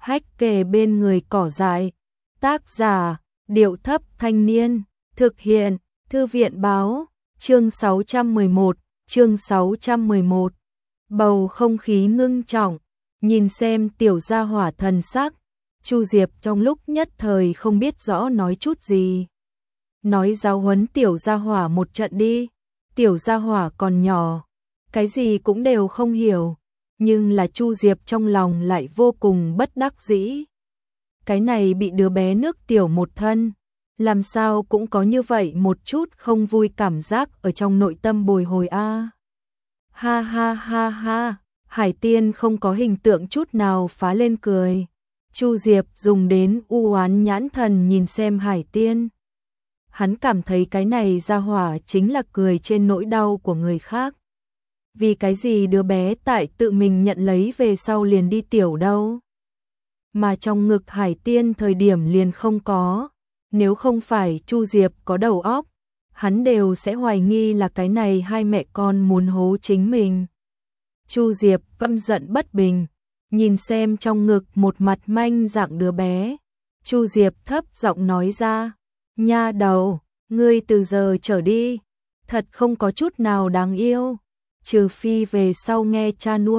hách kề bên người cỏ dại. Tác giả, Điệu Thấp Thanh Niên, thực hiện, Thư viện Báo, chương 611, chương 611. Bầu không khí ngưng trọng, nhìn xem tiểu gia hỏa thần sắc, Chu Diệp trong lúc nhất thời không biết rõ nói chút gì. Nói giáo huấn tiểu gia hỏa một trận đi, tiểu gia hỏa còn nhỏ, cái gì cũng đều không hiểu, nhưng là Chu Diệp trong lòng lại vô cùng bất đắc dĩ. Cái này bị đứa bé nước tiểu một thân, làm sao cũng có như vậy một chút không vui cảm giác ở trong nội tâm bồi hồi a. Ha ha ha ha, Hải Tiên không có hình tượng chút nào phá lên cười. Chu Diệp dùng đến u oán nhãn thần nhìn xem Hải Tiên. Hắn cảm thấy cái này ra hỏa chính là cười trên nỗi đau của người khác. Vì cái gì đứa bé tại tự mình nhận lấy về sau liền đi tiểu đâu? Mà trong ngực Hải Tiên thời điểm liền không có. Nếu không phải Chu Diệp có đầu óc, hắn đều sẽ hoài nghi là cái này hai mẹ con muốn hố chính mình. Chu Diệp căm giận bất bình, nhìn xem trong ngực một mặt manh dạng đứa bé. Chu Diệp thấp giọng nói ra, nha đầu, ngươi từ giờ trở đi, thật không có chút nào đáng yêu, trừ phi về sau nghe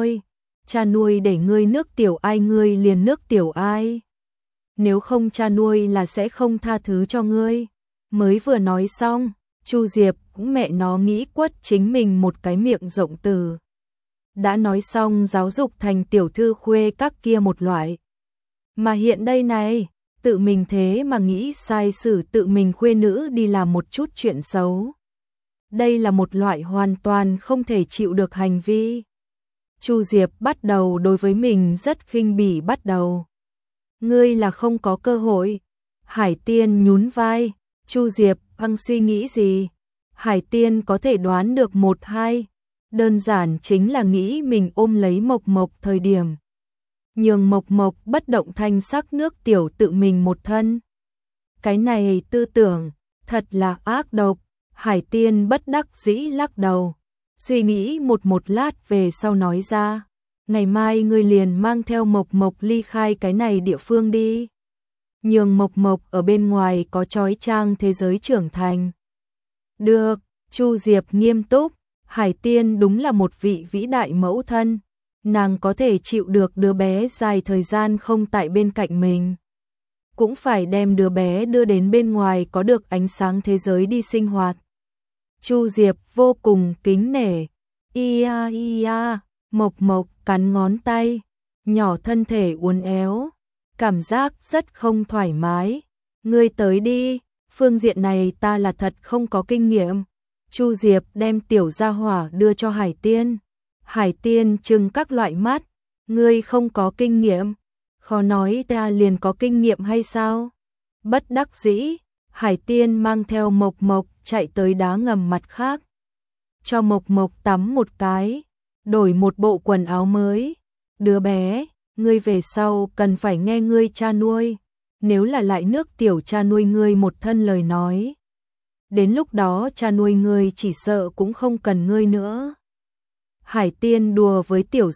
cha nuôi để ngươi nước tiểu ai ngươi liền nước tiểu ai. Nếu không cha nuôi là sẽ không tha thứ cho ngươi. Mới vừa nói xong, Chu Diệp cũng mẹ nó nghĩ quất chính mình một cái miệng rộng từ. Đã nói xong giáo dục thành tiểu thư khuê các kia một loại. Mà hiện đây này, tự mình thế mà nghĩ sai xử tự mình khuê nữ đi làm một chút chuyện xấu. Đây là một loại hoàn toàn không thể chịu được hành vi. Chu Diệp bắt đầu đối với mình rất khinh bỉ bắt đầu. Ngươi là không có cơ hội. Hải Tiên nhún vai, Chu Diệp đang suy nghĩ gì? Hải Tiên có thể đoán được một hai, đơn giản chính là nghĩ mình ôm lấy Mộc Mộc thời điểm. Nhường Mộc Mộc bất động thanh sắc nước tiểu tự mình một thân. Cái này tư tưởng, thật là ác độc. Hải Tiên bất đắc dĩ lắc đầu, suy nghĩ một lát về sau nói ra. Ngày mai ngươi liền mang theo Mộc Mộc ly khai cái này địa phương đi. Nhường Mộc Mộc ở bên ngoài có chói chang thế giới trưởng thành. Được, Chu Diệp nghiêm túc, Hải Tiên đúng là một vị vĩ đại mẫu thân. Nàng có thể chịu được đứa bé dài thời gian không tại bên cạnh mình. Cũng phải đem đứa bé đưa đến bên ngoài có được ánh sáng thế giới đi sinh hoạt. Chu Diệp vô cùng kính nể. Ia ia, Mộc Mộc cắn ngón tay, nhỏ thân thể uốn éo, cảm giác rất không thoải mái. Ngươi tới đi, phương diện này ta là thật không có kinh nghiệm. Chu Diệp đem tiểu gia hỏa đưa cho Hải Tiên. Hải Tiên trừng các loại mắt, ngươi không có kinh nghiệm, khó nói ta liền có kinh nghiệm hay sao? Bất đắc dĩ, Hải Tiên mang theo Mộc Mộc chạy tới đá ngầm mặt khác. Cho Mộc Mộc tắm một cái, đổi một bộ quần áo mới. Đứa bé, ngươi về sau cần phải nghe ngươi cha nuôi, nếu là lại nước tiểu cha nuôi ngươi một thân lời nói. Đến lúc đó cha nuôi ngươi chỉ sợ cũng không cần ngươi nữa. Hải Tiên đùa với tiểu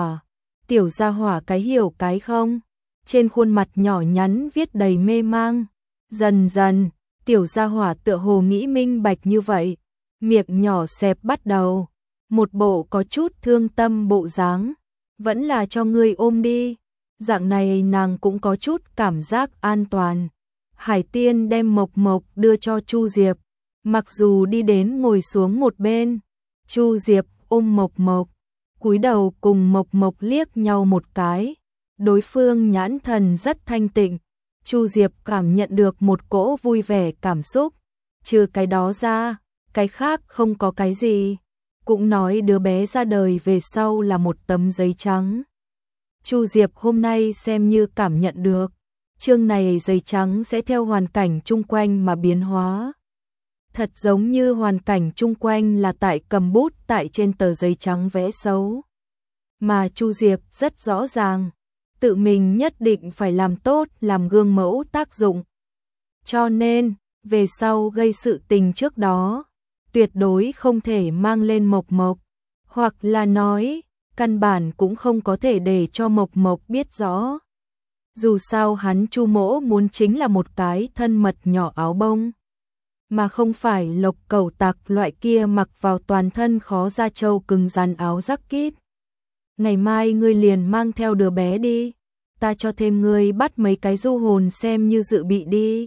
gia hỏa cái hiểu cái không. Trên khuôn mặt nhỏ nhắn viết đầy mê mang. Dần dần, tiểu gia hỏa tựa hồ nghĩ minh bạch như vậy. Miệng nhỏ xẹp bắt đầu. Một bộ có chút thương tâm bộ dáng. Vẫn là cho ngươi ôm đi. Dạng này nàng cũng có chút cảm giác an toàn. Hải Tiên đem Mộc Mộc đưa cho Chu Diệp. Mặc dù đi đến ngồi xuống một bên, Chu Diệp ôm Mộc Mộc, cúi đầu cùng Mộc Mộc liếc nhau một cái. Đối phương nhãn thần rất thanh tịnh. Chu Diệp cảm nhận được một cỗ vui vẻ cảm xúc. Trừ cái đó ra, cái khác không có cái gì. Cũng nói đứa bé ra đời về sau là một tấm giấy trắng. Chu Diệp hôm nay xem như cảm nhận được. Chương này giấy trắng sẽ theo hoàn cảnh chung quanh mà biến hóa. Thật giống như hoàn cảnh chung quanh là tại cầm bút tại trên tờ giấy trắng vẽ xấu. Mà Chu Diệp rất rõ ràng, tự mình nhất định phải làm tốt làm gương mẫu tác dụng. Cho nên, về sau gây sự tình trước đó, tuyệt đối không thể mang lên Mộc Mộc, hoặc là nói, căn bản cũng không có thể để cho Mộc Mộc biết rõ. Dù sao hắn Chu Mỗ muốn chính là một cái thân mật nhỏ áo bông, mà không phải lộc cẩu tặc loại kia mặc vào toàn thân khó da trâu cứng rắn áo jacket. Ngày mai ngươi liền mang theo đứa bé đi, ta cho thêm ngươi bắt mấy cái du hồn xem như dự bị đi.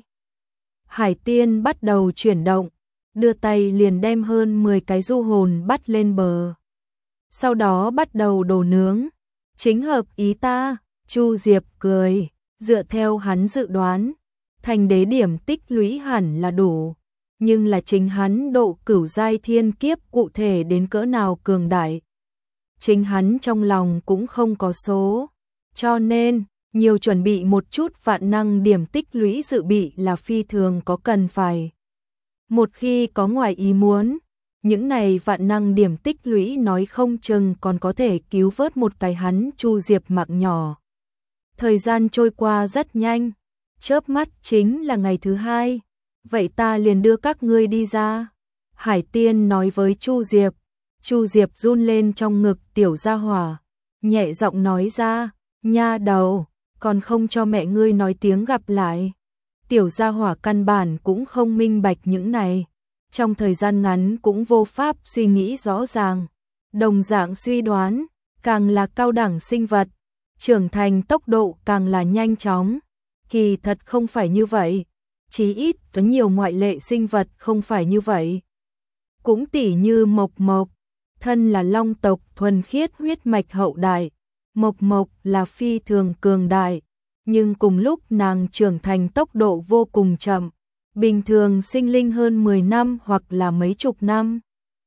Hải Tiên bắt đầu chuyển động, đưa tay liền đem hơn 10 cái du hồn bắt lên bờ. Sau đó bắt đầu đổ nướng, chính hợp ý ta. Chu Diệp cười, dựa theo hắn dự đoán, thành đế điểm tích lũy hẳn là đủ, nhưng là chính hắn độ cửu giai thiên kiếp cụ thể đến cỡ nào cường đại. Chính hắn trong lòng cũng không có số, cho nên, nhiều chuẩn bị một chút vạn năng điểm tích lũy dự bị là phi thường có cần phải. Một khi có ngoài ý muốn, những này vạn năng điểm tích lũy nói không chừng còn có thể cứu vớt một cái hắn Chu Diệp mạng nhỏ. Thời gian trôi qua rất nhanh, chớp mắt chính là ngày thứ 2, vậy ta liền đưa các ngươi đi ra. Hải Tiên nói với Chu Diệp. Chu Diệp run lên trong ngực tiểu gia hỏa, nhẹ giọng nói ra, nha đầu, còn không cho mẹ ngươi nói tiếng gặp lại. Tiểu gia hỏa căn bản cũng không minh bạch những này, trong thời gian ngắn cũng vô pháp suy nghĩ rõ ràng. Đồng dạng suy đoán, càng là cao đẳng sinh vật, trưởng thành tốc độ càng là nhanh chóng. Kỳ thật không phải như vậy, chí ít có nhiều ngoại lệ sinh vật không phải như vậy. Cũng tỉ như Mộc Mộc, thân là long tộc thuần khiết huyết mạch hậu đại, Mộc Mộc là phi thường cường đại, nhưng cùng lúc nàng trưởng thành tốc độ vô cùng chậm, bình thường sinh linh hơn 10 năm hoặc là mấy chục năm.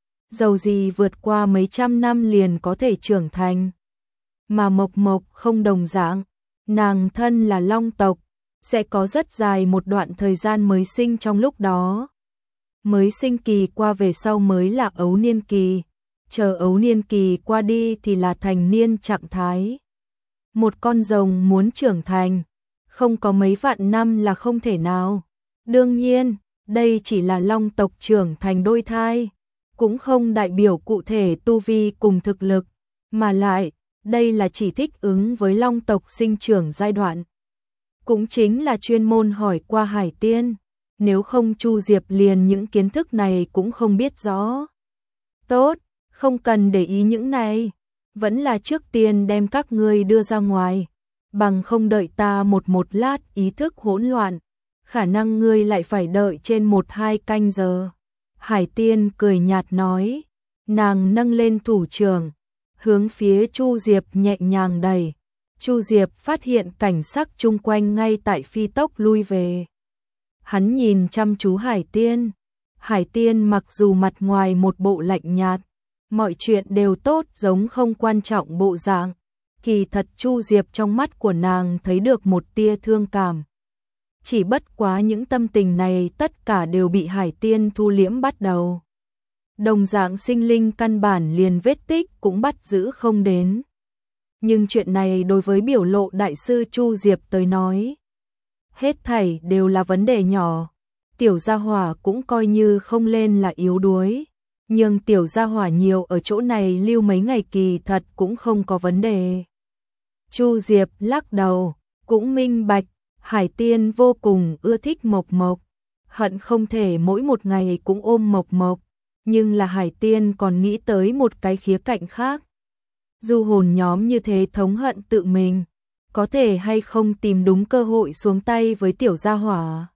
Dầu gì vượt qua mấy trăm năm liền có thể trưởng thành. Mà Mộc Mộc không đồng dạng, nàng thân là long tộc, sẽ có rất dài một đoạn thời gian mới sinh trong lúc đó. Mới sinh kỳ qua về sau mới là ấu niên kỳ, chờ ấu niên kỳ qua đi thì là thành niên trạng thái. Một con rồng muốn trưởng thành, không có mấy vạn năm là không thể nào. Đương nhiên, đây chỉ là long tộc trưởng thành đôi thai, cũng không đại biểu cụ thể tu vi cùng thực lực, mà lại, đây là chỉ thích ứng với long tộc sinh trưởng giai đoạn. Cũng chính là chuyên môn hỏi qua Hải Tiên, nếu không Chu Diệp liền những kiến thức này cũng không biết rõ. Tốt, không cần để ý những này, vẫn là trước tiên đem các ngươi đưa ra ngoài, bằng không đợi ta một lát ý thức hỗn loạn, khả năng ngươi lại phải đợi trên 1-2 canh giờ. Hải Tiên cười nhạt nói, nàng nâng lên thủ trưởng, hướng phía Chu Diệp nhẹ nhàng đẩy. Chu Diệp phát hiện cảnh sắc chung quanh ngay tại phi tốc lui về. Hắn nhìn chăm chú Hải Tiên. Hải Tiên mặc dù mặt ngoài một bộ lạnh nhạt, mọi chuyện đều tốt giống không quan trọng bộ dạng, kỳ thật Chu Diệp trong mắt của nàng thấy được một tia thương cảm. Chỉ bất quá những tâm tình này tất cả đều bị Hải Tiên thu liễm bắt đầu. Đồng dạng sinh linh căn bản liền vết tích cũng bắt giữ không đến. Nhưng chuyện này đối với biểu lộ đại sư Chu Diệp tới nói, hết thảy đều là vấn đề nhỏ. Tiểu gia hỏa cũng coi như không lên là yếu đuối, nhưng tiểu gia hỏa nhiều ở chỗ này lưu mấy ngày kỳ thật cũng không có vấn đề. Chu Diệp lắc đầu, cũng minh bạch, Hải Tiên vô cùng ưa thích Mộc Mộc, hận không thể mỗi một ngày cũng ôm Mộc Mộc, nhưng là Hải Tiên còn nghĩ tới một cái khía cạnh khác. Du hồn nhóm như thế thống hận tự mình, có thể hay không tìm đúng cơ hội xuống tay với tiểu gia hỏa.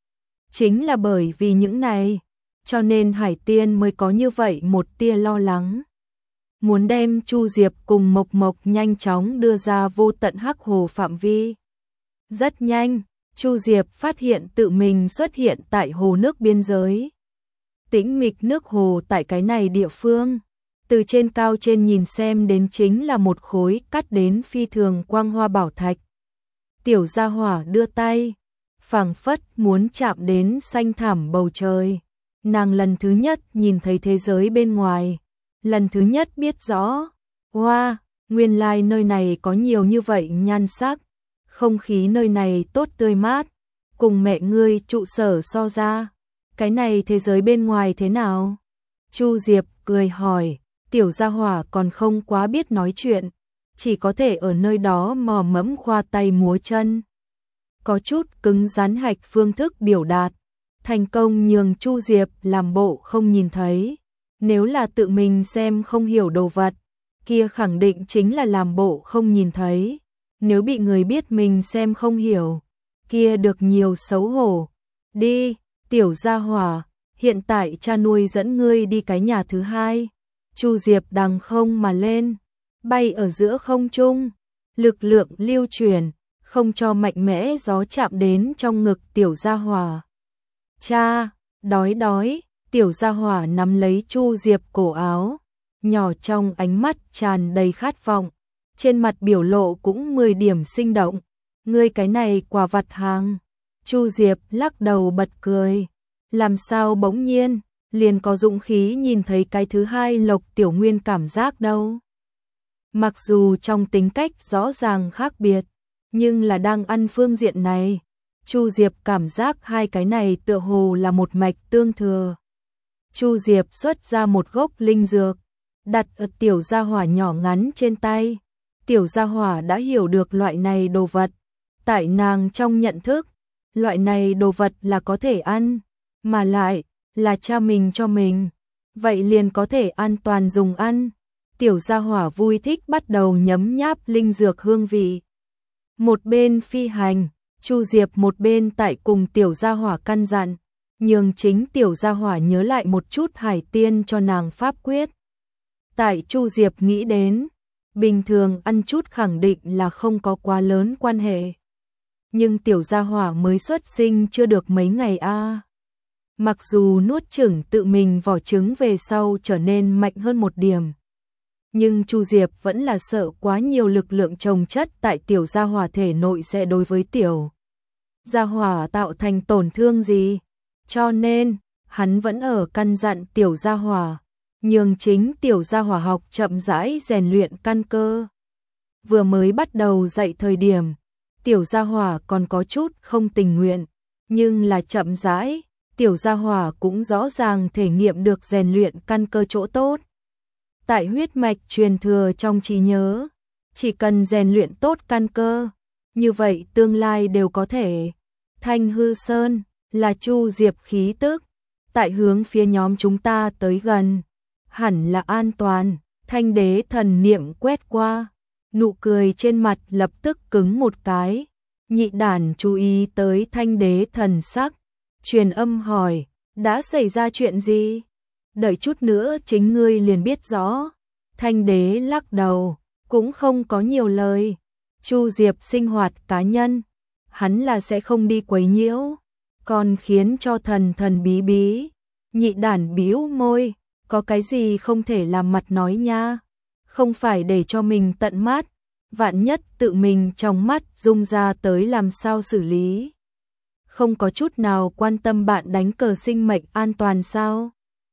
Chính là bởi vì những này, cho nên Hải Tiên mới có như vậy một tia lo lắng. Muốn đem Chu Diệp cùng Mộc Mộc nhanh chóng đưa ra vô tận hắc hồ phạm vi. Rất nhanh, Chu Diệp phát hiện tự mình xuất hiện tại hồ nước biên giới. Tĩnh mịch nước hồ tại cái này địa phương, từ trên cao trên nhìn xem đến chính là một khối cắt đến phi thường quang hoa bảo thạch. Tiểu gia hỏa đưa tay, phảng phất muốn chạm đến xanh thẳm bầu trời. Nàng lần thứ nhất nhìn thấy thế giới bên ngoài, lần thứ nhất biết rõ, wow, nguyên lai nơi này có nhiều như vậy nhan sắc, không khí nơi này tốt tươi mát, cùng mẹ ngươi trụ sở so ra, cái này thế giới bên ngoài thế nào? Chu Diệp cười hỏi, tiểu gia hỏa còn không quá biết nói chuyện, chỉ có thể ở nơi đó mò mẫm khoa tay múa chân. Có chút cứng rắn hạch phương thức biểu đạt, thành công nhường Chu Diệp làm bộ không nhìn thấy. Nếu là tự mình xem không hiểu đồ vật, kia khẳng định chính là làm bộ không nhìn thấy. Nếu bị người biết mình xem không hiểu, kia được nhiều xấu hổ. Đi, tiểu gia hỏa, hiện tại cha nuôi dẫn ngươi đi cái nhà thứ hai. Chu Diệp đằng không mà lên, bay ở giữa không trung, lực lượng lưu chuyển, không cho mạnh mẽ gió chạm đến trong ngực tiểu gia hỏa. Cha, đói đói, tiểu gia hỏa nắm lấy Chu Diệp cổ áo, nhỏ trong ánh mắt tràn đầy khát vọng, trên mặt biểu lộ cũng 10 điểm sinh động. Ngươi cái này quả vặt hàng. Chu Diệp lắc đầu bật cười, làm sao bỗng nhiên liền có dũng khí nhìn thấy cái thứ hai Lộc Tiểu Nguyên cảm giác đâu. Mặc dù trong tính cách rõ ràng khác biệt, nhưng là đang ăn phương diện này, Chu Diệp cảm giác hai cái này tựa hồ là một mạch tương thừa. Chu Diệp xuất ra một gốc linh dược, đặt ở tiểu gia hỏa nhỏ ngắn trên tay. Tiểu gia hỏa đã hiểu được loại này đồ vật. Tại nàng trong nhận thức, loại này đồ vật là có thể ăn, mà lại là cha mình cho mình, vậy liền có thể an toàn dùng ăn. Tiểu gia hỏa vui thích bắt đầu nhấm nháp linh dược hương vị. Một bên phi hành, Chu Diệp một bên tại cùng tiểu gia hỏa căn dặn, nhường chính tiểu gia hỏa nhớ lại một chút hải tiên cho nàng pháp quyết. Tại Chu Diệp nghĩ đến, bình thường ăn chút khẳng định là không có quá lớn quan hệ. Nhưng tiểu gia hỏa mới xuất sinh chưa được mấy ngày a. Mặc dù nuốt chửng tự mình vỏ trứng về sau trở nên mạnh hơn một điểm, nhưng Chu Diệp vẫn là sợ quá nhiều lực lượng chồng chất tại tiểu gia hỏa thể nội sẽ đối với tiểu gia hỏa tạo thành tổn thương gì. Cho nên, hắn vẫn ở căn dặn tiểu gia hỏa, nhường chính tiểu gia hỏa học chậm rãi rèn luyện căn cơ. Vừa mới bắt đầu dạy thời điểm, tiểu gia hỏa còn có chút không tình nguyện, nhưng là chậm rãi, tiểu gia hỏa cũng rõ ràng thể nghiệm được rèn luyện căn cơ chỗ tốt. Tại huyết mạch truyền thừa trong trí nhớ, chỉ cần rèn luyện tốt căn cơ, như vậy tương lai đều có thể. Thanh Hư Sơn là Chu Diệp khí tức, tại hướng phía nhóm chúng ta tới gần, hẳn là an toàn. Thanh đế thần niệm quét qua, nụ cười trên mặt lập tức cứng một cái. Nhị đản chú ý tới thanh đế thần sắc, truyền âm hỏi, đã xảy ra chuyện gì? Đợi chút nữa chính ngươi liền biết rõ. Thanh đế lắc đầu, cũng không có nhiều lời. Chu Diệp sinh hoạt cá nhân, hắn là sẽ không đi quấy nhiễu, còn khiến cho thần thần bí bí. Nhị đản bĩu môi, có cái gì không thể làm mặt nói nha, không phải để cho mình tận mắt, vạn nhất tự mình trong mắt rung ra tới làm sao xử lý. Không có chút nào quan tâm bạn đánh cờ sinh mệnh an toàn sao?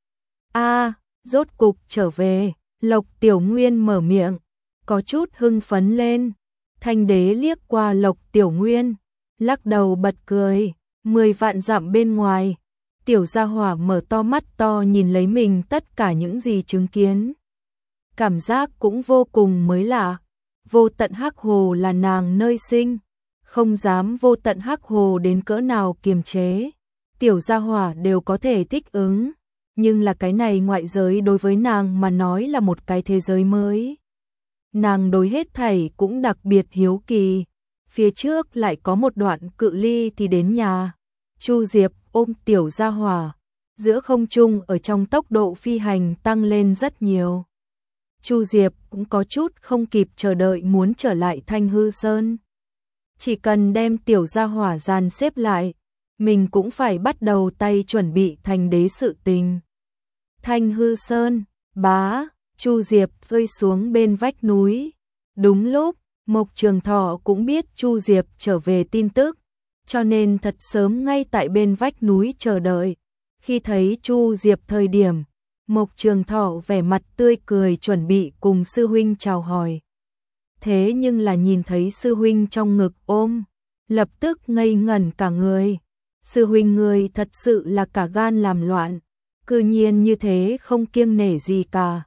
A, rốt cục trở về. Lộc Tiểu Nguyên mở miệng, có chút hưng phấn lên. Thanh đế liếc qua Lộc Tiểu Nguyên, lắc đầu bật cười. 10 vạn dặm bên ngoài, tiểu gia hỏa mở to mắt to nhìn lấy mình tất cả những gì chứng kiến. Cảm giác cũng vô cùng mới lạ. Vô tận hắc hồ là nàng nơi sinh, không dám vô tận hắc hồ đến cỡ nào kiềm chế. Tiểu gia hỏa đều có thể thích ứng, nhưng là cái này ngoại giới đối với nàng mà nói là một cái thế giới mới. Nàng đối hết thảy cũng đặc biệt hiếu kỳ. Phía trước lại có một đoạn cự ly thì đến nhà. Chu Diệp ôm tiểu gia hỏa, giữa không trung ở trong tốc độ phi hành tăng lên rất nhiều. Chu Diệp cũng có chút không kịp chờ đợi muốn trở lại Thanh Hư Sơn. Chỉ cần đem tiểu gia hỏa dàn xếp lại, mình cũng phải bắt đầu tay chuẩn bị thành đế sự tình. Thanh Hư Sơn, bá, Chu Diệp rơi xuống bên vách núi. Đúng lúc, Mộc Trường Thọ cũng biết Chu Diệp trở về tin tức, cho nên thật sớm ngay tại bên vách núi chờ đợi. Khi thấy Chu Diệp thời điểm, Mộc Trường Thọ vẻ mặt tươi cười chuẩn bị cùng sư huynh chào hỏi. Thế nhưng là nhìn thấy sư huynh trong ngực ôm, lập tức ngây ngẩn cả người. Sư huynh người thật sự là cả gan làm loạn, cư nhiên như thế không kiêng nể gì cả.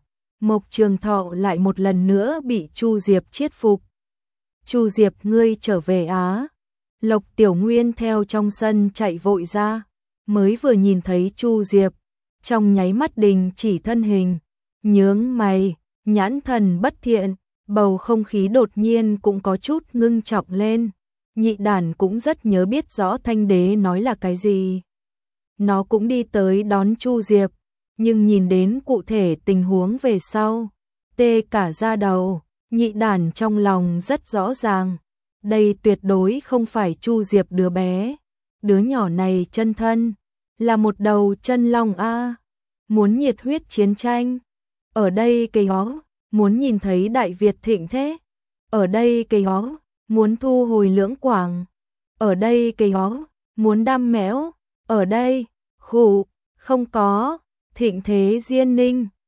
Mộc Trường Thọ lại một lần nữa bị Chu Diệp chiết phục. Chu Diệp, ngươi trở về á? Lộc Tiểu Nguyên theo trong sân chạy vội ra, mới vừa nhìn thấy Chu Diệp, trong nháy mắt đình chỉ thân hình, nhướng mày, nhãn thần bất thiện, bầu không khí đột nhiên cũng có chút ngưng trọng lên. Nhị đản cũng rất nhớ biết rõ Thanh Đế nói là cái gì. Nó cũng đi tới đón Chu Diệp, nhưng nhìn đến cụ thể tình huống về sau, tê cả da đầu. Nhị đản trong lòng rất rõ ràng, đây tuyệt đối không phải Chu Diệp đứa bé, đứa nhỏ này chân thân, là một đầu chân long a, muốn nhiệt huyết chiến tranh, ở đây cây ó, muốn nhìn thấy Đại Việt thịnh thế, ở đây cây ó, muốn thu hồi Lưỡng Quảng, ở đây cây ó, muốn đam mẽo, ở đây, khụ, không có, thịnh thế Diên Ninh,